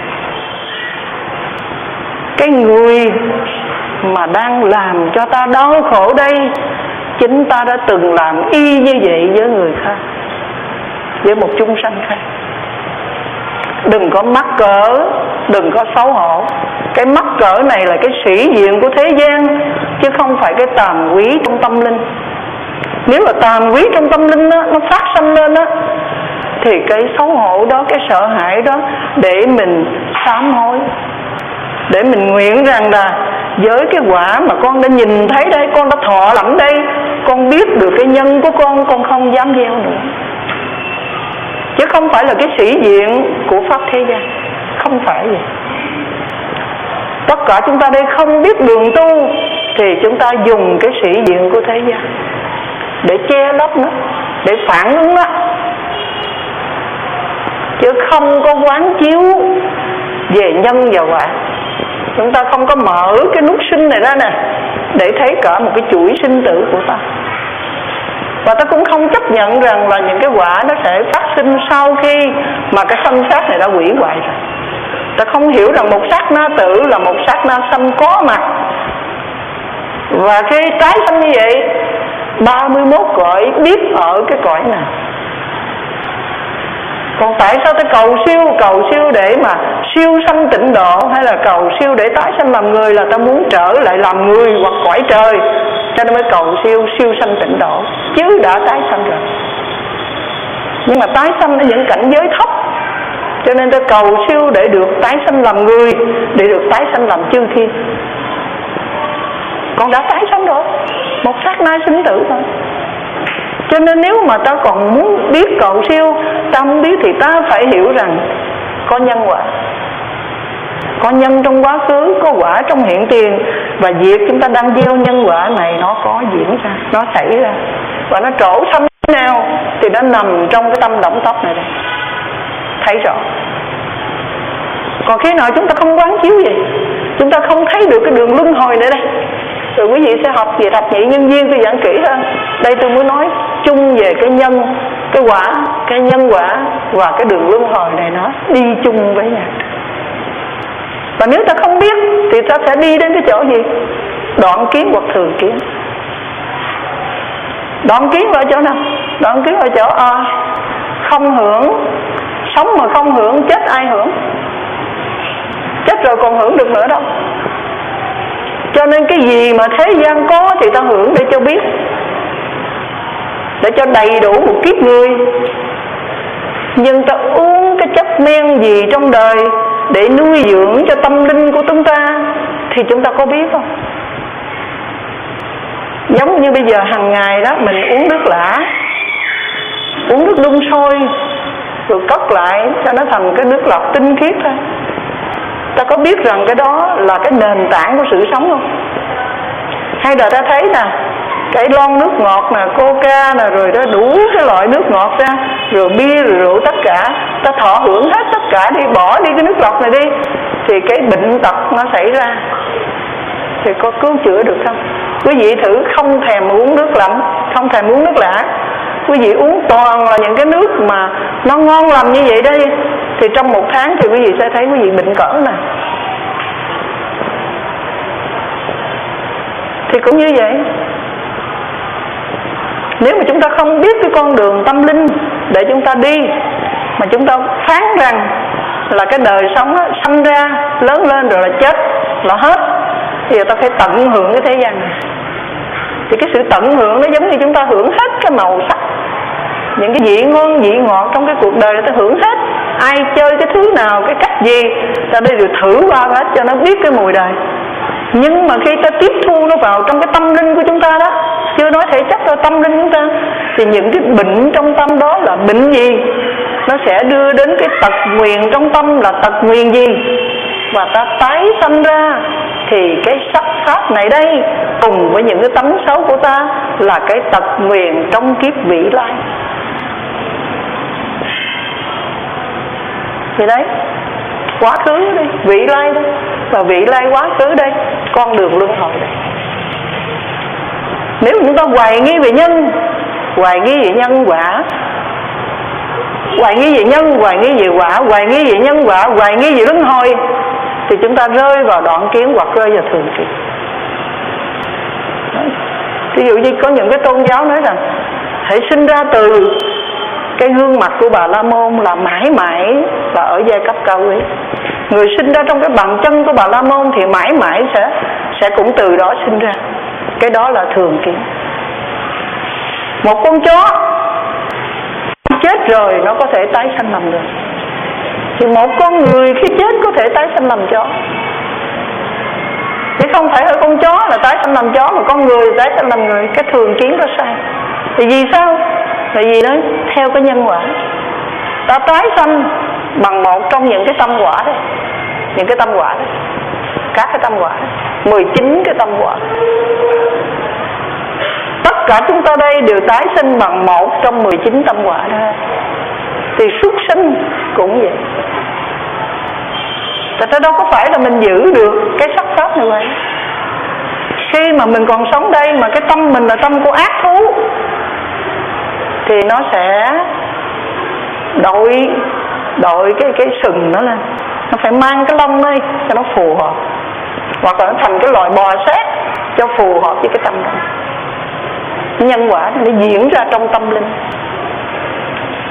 Cái người mà đang làm cho ta đau khổ đây, chính ta đã từng làm y như vậy với người khác, với một chúng sanh khác. Đừng có mắc cỡ, đừng có xấu hổ. Cái mắc cỡ này là cái sĩ diện của thế gian, chứ không phải cái tàm quý trong tâm linh. Nếu là tàm quý trong tâm linh đó, nó phát sanh lên đó, thì cái xấu hổ đó, cái sợ hãi đó, để mình sám hối, để mình nguyện rằng là với cái quả mà con đã nhìn thấy đây, con đã thọ lẫm đây, con biết được cái nhân của con không dám gieo nữa. Chứ không phải là cái sĩ diện của pháp thế gian, không phải vậy. Tất cả chúng ta đây không biết đường tu thì chúng ta dùng cái sĩ diện của thế gian để che lấp nó, để phản ứng nó, chứ không có quán chiếu về nhân và quả. Chúng ta không có mở cái nút sinh này ra nè, để thấy cả một cái chuỗi sinh tử của ta. Và ta cũng không chấp nhận rằng là những cái quả nó sẽ phát sinh sau khi mà cái thân xác này đã hủy hoại rồi. Ta không hiểu rằng một sát na tử là một sát na sanh có mặt. Và khi tái sanh như vậy, 31 cõi biết ở cái cõi nào. Còn tại sao ta cầu siêu để mà siêu sanh tịnh độ, hay là là cầu siêu để tái sanh làm người là ta muốn trở lại làm người hoặc cõi trời, cho nên mới cầu siêu siêu sanh tịnh độ, chứ đã tái sanh rồi. Nhưng mà tái sanh ở những cảnh giới thấp, cho nên ta cầu siêu để được tái sanh làm người, để được tái sanh làm chư thiên. Còn đã tái sanh rồi, một sát na sinh tử thôi. Cho nên nếu mà ta còn muốn biết cầu siêu, ta muốn biết thì ta phải hiểu rằng có nhân quả, có nhân trong quá khứ, có quả trong hiện tiền, và việc chúng ta đang gieo nhân quả này nó có diễn ra, nó xảy ra, và nó trổ xanh nào thì nó nằm trong cái tâm động tóc này đây, thấy rõ. Còn khi nào chúng ta không quán chiếu gì, chúng ta không thấy được cái đường luân hồi nữa đây. Rồi quý vị sẽ học về thập nhị nhân duyên, tôi giảng kỹ hơn. Đây tôi muốn nói chung về cái nhân, cái quả, cái nhân quả và cái đường luân hồi này nó đi chung với nhau. Và nếu ta không biết thì ta sẽ đi đến cái chỗ gì? Đoạn kiến hoặc thường kiến. Đoạn kiến ở chỗ nào? Đoạn kiến ở chỗ không hưởng, sống mà không hưởng, chết ai hưởng? Chết rồi còn hưởng được nữa đâu. Cho nên cái gì mà thế gian có thì ta hưởng để cho biết, để cho đầy đủ một kiếp người. Nhưng ta uống cái chất men gì trong đời để nuôi dưỡng cho tâm linh của chúng ta thì chúng ta có biết không? Giống như bây giờ hàng ngày đó mình uống nước lã, uống nước đun sôi rồi cất lại cho nó thành cái nước lọc tinh khiết thôi. Ta có biết rằng cái đó là cái nền tảng của sự sống không? Hay là ta thấy nè, cái lon nước ngọt nè, coca nè, rồi đó đủ cái loại nước ngọt ra, rồi bia, rồi rượu, tất cả ta thọ hưởng hết tất cả đi, bỏ đi cái nước lọc này đi, thì cái bệnh tật nó xảy ra thì có cứu chữa được không? Quý vị thử không thèm uống nước lạnh, không thèm uống nước lã, quý vị uống toàn là những cái nước mà nó ngon lành như vậy đây, thì trong một tháng thì quý vị sẽ thấy quý vị bệnh cỡ nè. Thì cũng như vậy, nếu mà chúng ta không biết cái con đường tâm linh để chúng ta đi, mà chúng ta phán rằng là cái đời sống đó, sanh ra lớn lên rồi là chết là hết, thì ta phải tận hưởng cái thế gian này. Thì cái sự tận hưởng nó giống như chúng ta hưởng hết cái màu sắc, những cái vị ngon vị ngọt trong cái cuộc đời ta hưởng hết. Ai chơi cái thứ nào, cái cách gì, ta đây đều thử qua hết cho nó biết cái mùi đời. Nhưng mà khi ta tiếp thu nó vào trong cái tâm linh của chúng ta đó, chưa nói thể chất đâu, tâm linh chúng ta, thì những cái bệnh trong tâm đó là bệnh gì, nó sẽ đưa đến cái tật nguyền trong tâm là tật nguyền gì, và ta tái sanh ra thì cái sắc pháp này đây cùng với những cái tánh xấu của ta là cái tật nguyền trong kiếp vị lai. Thì đấy, quá khứ đây, vị lai đây, và vị lai quá khứ đây, con đường luân hồi đây. Nếu chúng ta hoài nghi về nhân, hoài nghi về nhân quả, hoài nghi về nhân, hoài nghi về quả, hoài nghi về nhân quả, hoài nghi về luân hồi, thì chúng ta rơi vào đoạn kiến hoặc rơi vào thường kiến. Ví dụ như có những cái tôn giáo nói rằng hãy sinh ra từ cái gương mặt của Bà La Môn là mãi mãi là ở giai cấp cao quý. Người sinh ra trong cái bàn chân của Bà La Môn thì mãi mãi sẽ cũng từ đó sinh ra. Cái đó là thường kiến. Một con chó chết rồi nó có thể tái sanh làm người, thì một con người khi chết có thể tái sanh làm chó. Chứ không phải ở con chó là tái sanh làm chó, mà con người tái sanh làm người. Cái thường kiến đó sai. Thì vì sao? Tại vì nó theo cái nhân quả. Ta tái sanh bằng một trong những cái tâm quả đấy, những cái tâm quả đấy, các cái tâm quả, 19 cái tâm quả. Tất cả chúng ta đây đều tái sinh bằng một trong 19 tâm quả đó. Thì súc sinh cũng vậy. Tại sao đâu có phải là mình giữ được cái sắc pháp như vậy. Khi mà mình còn sống đây mà cái tâm mình là tâm của ác thú, thì nó sẽ đội cái sừng nó lên, nó phải mang cái lông đây cho nó phù hợp, hoặc là nó thành cái loài bò sát cho phù hợp với cái tâm đó. Nhân quả nó diễn ra trong tâm linh.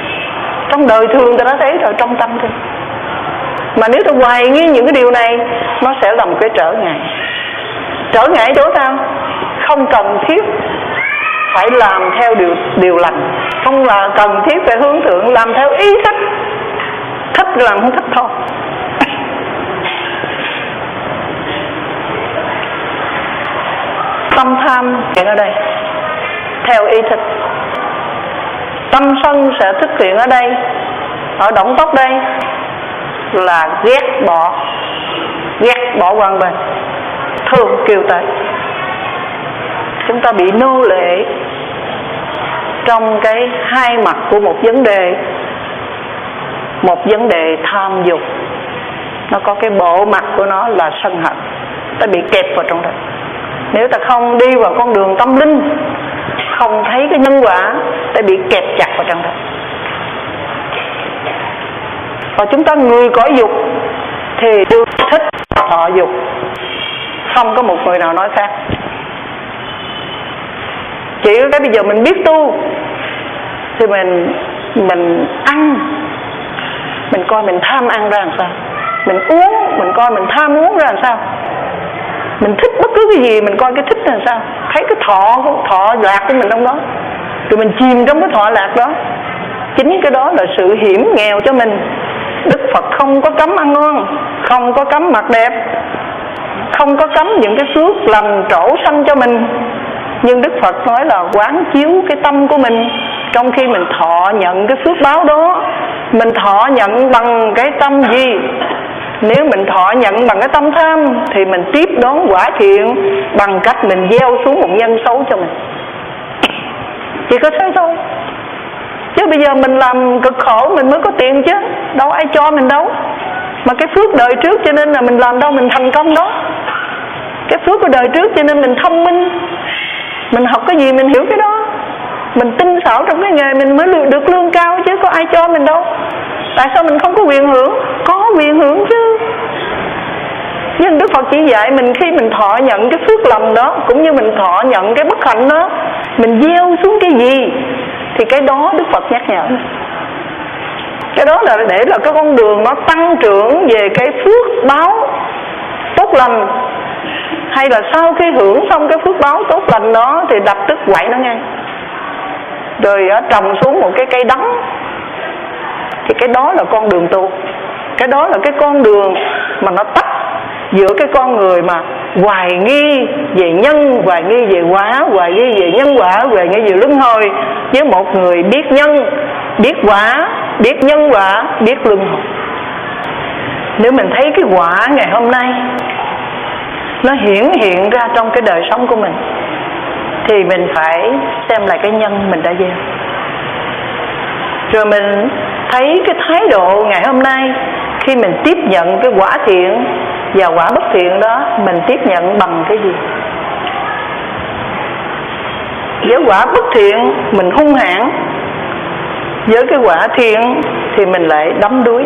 Trong đời thường ta đã thấy rồi, trong tâm linh. Mà nếu ta hoài nghi những cái điều này nó sẽ là một cái trở ngại. Trở ngại chỗ sao? Không cần thiết phải làm theo điều lành, không là cần thiết phải hướng thượng, làm theo ý thích. Thích làm không thích thôi. Tâm tham hiện ở đây theo ý thích. Tâm sân sẽ xuất hiện ở đây, ở động tóc đây là ghét bỏ quan bên, thương kêu tới. Chúng ta bị nô lệ trong cái hai mặt của một vấn đề tham dục. Nó có cái bộ mặt của nó là sân hận, ta bị kẹp vào trong đó. Nếu ta không đi vào con đường tâm linh, không thấy cái nhân quả, ta bị kẹp chặt vào trong đó. Và chúng ta người có dục thì đều thích thọ dục, không có một người nào nói khác. Chỉ có cái bây giờ mình biết tu thì mình ăn, mình coi mình tham ăn ra làm sao, mình uống, mình coi mình tham uống ra làm sao, mình thích bất cứ cái gì mình coi cái thích ra làm sao, thấy cái thọ lạc của mình trong đó, rồi mình chìm trong cái thọ lạc đó. Chính cái đó là sự hiểm nghèo cho mình. Đức Phật không có cấm ăn ngon, không có cấm mặc đẹp, không có cấm những cái phước lành trổ sanh cho mình. Nhưng Đức Phật nói là quán chiếu cái tâm của mình. Trong khi mình thọ nhận cái phước báo đó, mình thọ nhận bằng cái tâm gì? Nếu mình thọ nhận bằng cái tâm tham thì mình tiếp đón quả thiện bằng cách mình gieo xuống một nhân xấu cho mình. Chỉ có thế thôi. Chứ bây giờ mình làm cực khổ mình mới có tiền chứ, đâu ai cho mình đâu. Mà cái phước đời trước cho nên là mình làm đâu mình thành công đó. Cái phước của đời trước cho nên mình thông minh, mình học cái gì mình hiểu cái đó, mình tinh xảo trong cái nghề mình mới được lương cao chứ có ai cho mình đâu. Tại sao mình không có quyền hưởng? Có quyền hưởng chứ. Nhưng Đức Phật chỉ dạy mình khi mình thọ nhận cái phước lành đó, cũng như mình thọ nhận cái bất hạnh đó, mình gieo xuống cái gì thì cái đó Đức Phật nhắc nhở. Cái đó là để là cái con đường nó tăng trưởng về cái phước báo tốt lành. Hay là sau khi hưởng xong cái phước báo tốt lành đó thì đập tức quậy nó ngay, rồi trồng xuống một cái cây đắng. Thì cái đó là con đường tu. Cái đó là cái con đường mà nó tách giữa cái con người mà hoài nghi về nhân, hoài nghi về quả, hoài nghi về nhân quả, hoài nghi về luân hồi, với một người biết nhân, biết quả, biết nhân quả, biết luân hồi. Nếu mình thấy cái quả ngày hôm nay nó hiển hiện ra trong cái đời sống của mình thì mình phải xem lại cái nhân mình đã gieo. Rồi mình thấy cái thái độ ngày hôm nay khi mình tiếp nhận cái quả thiện và quả bất thiện đó, mình tiếp nhận bằng cái gì? Với quả bất thiện mình hung hãn, với cái quả thiện thì mình lại đắm đuối.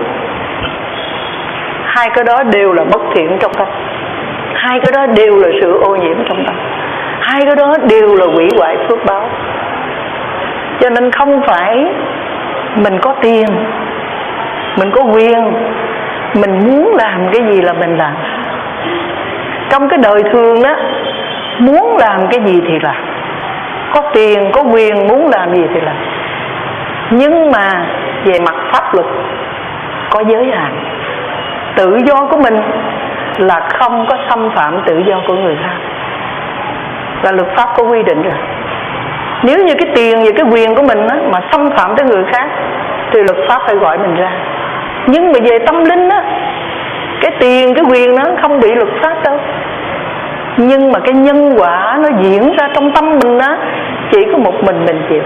Hai cái đó đều là bất thiện trong tâm. Hai cái đó đều là sự ô nhiễm trong tâm. Hai cái đó đều là hủy hoại phước báo. Cho nên không phải mình có tiền, mình có quyền, mình muốn làm cái gì là mình làm. Trong cái đời thường đó, muốn làm cái gì thì làm. Có tiền, có quyền, muốn làm gì thì làm. Nhưng mà về mặt pháp luật có giới hạn. Tự do của mình là không có xâm phạm tự do của người khác, là luật pháp có quy định rồi. Nếu như cái tiền và cái quyền của mình á, mà xâm phạm tới người khác thì luật pháp phải gọi mình ra. Nhưng mà về tâm linh á, cái tiền, cái quyền nó không bị luật pháp đâu. Nhưng mà cái nhân quả nó diễn ra trong tâm mình á, chỉ có một mình chịu.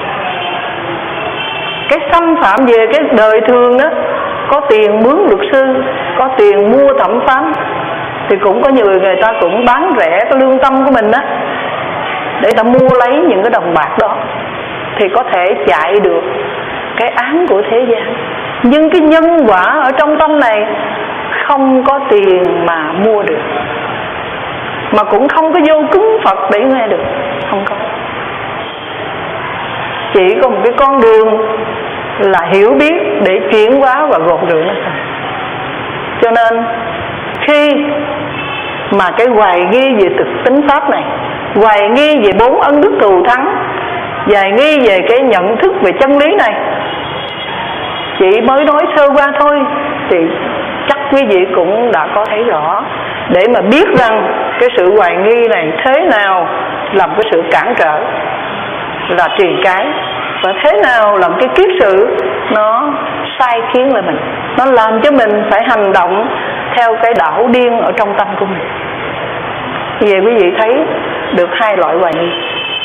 Cái xâm phạm về cái đời thường đó, có tiền mướn luật sư, có tiền mua thẩm phán, thì cũng có nhiều người ta cũng bán rẻ cái lương tâm của mình á, để ta mua lấy những cái đồng bạc đó, thì có thể chạy được cái án của thế gian. Nhưng cái nhân quả ở trong tâm này không có tiền mà mua được, mà cũng không có vô cúng Phật để nghe được, không có. Chỉ có một cái con đường là hiểu biết để chuyển hóa và gột rửa nó. Cho nên khi mà cái hoài nghi về thực tính pháp này, hoài nghi về 4 ân đức thù thắng, hoài nghi về cái nhận thức về chân lý này, chị mới nói sơ qua thôi thì chắc quý vị cũng đã có thấy rõ, để mà biết rằng cái sự hoài nghi này thế nào làm cái sự cản trở là truyền cái, và thế nào làm cái kiết sự nó sai khiến lại mình, nó làm cho mình phải hành động theo cái đảo điên ở trong tâm của mình. Về quý vị thấy được 2 loại hoài nghi.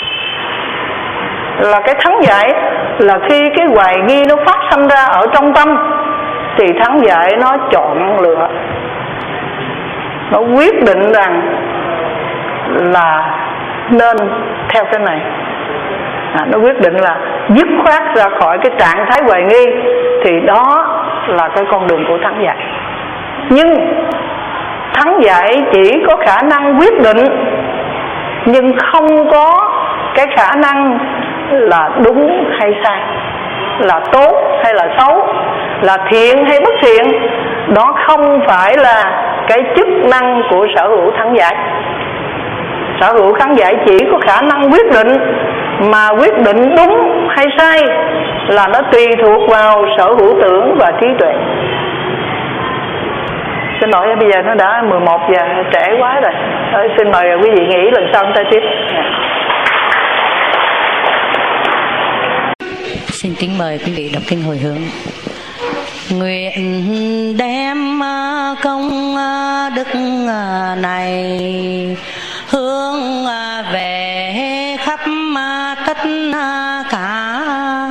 Là cái thắng giải là khi cái hoài nghi nó phát sinh ra ở trong tâm thì thắng giải nó chọn lựa, nó quyết định rằng là nên theo cái này, nó quyết định là dứt khoát ra khỏi cái trạng thái hoài nghi, thì đó là cái con đường của thắng giải. Nhưng thắng giải chỉ có khả năng quyết định, nhưng không có cái khả năng là đúng hay sai, là tốt hay là xấu, là thiện hay bất thiện. Đó không phải là cái chức năng của sở hữu thắng giải. Sở hữu thắng giải chỉ có khả năng quyết định, mà quyết định đúng hay sai là nó tùy thuộc vào sở hữu tưởng và trí tuệ. Xin lỗi, bây giờ nó đã 11 giờ, trễ quá rồi. Thôi, xin mời quý vị nghỉ, lần sau chúng ta tiếp. Xin kính mời quý vị đọc kinh hồi hướng. Nguyện đem công đức này hướng về khắp tất cả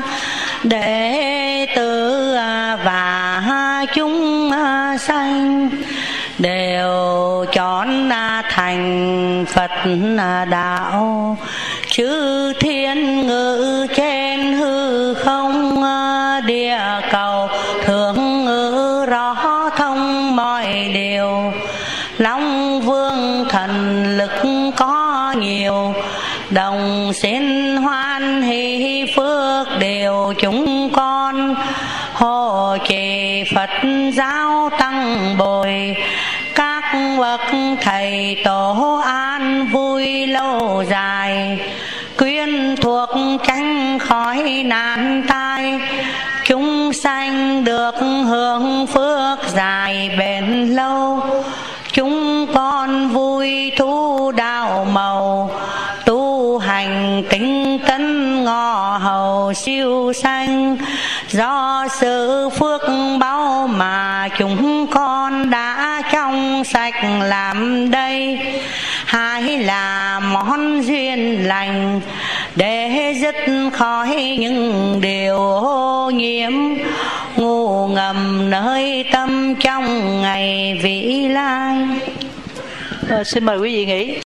đệ tử và chúng sanh, đều chọn thành Phật đạo, chư thiên ngự trên hư không, địa cầu thường ngự rõ thông mọi điều. Long vương thần lực có nhiều, đồng xin hoan hỷ phước đều chúng con. Hộ trì Phật giáo tăng bồi, các bậc thầy tổ an vui lâu dài. Quyến thuộc tránh khỏi nạn tai, chúng sanh được hưởng phước dài bền lâu. Chúng con vui thu đạo màu, tu hành tinh tấn ngọ hầu siêu sanh. Do sự phước báu mà chúng con đã trong sạch làm đây, hay là món duyên lành để dứt khỏi những điều ô nhiễm ngủ ngầm nơi tâm trong ngày vĩ lai. Xin mời quý vị nghỉ.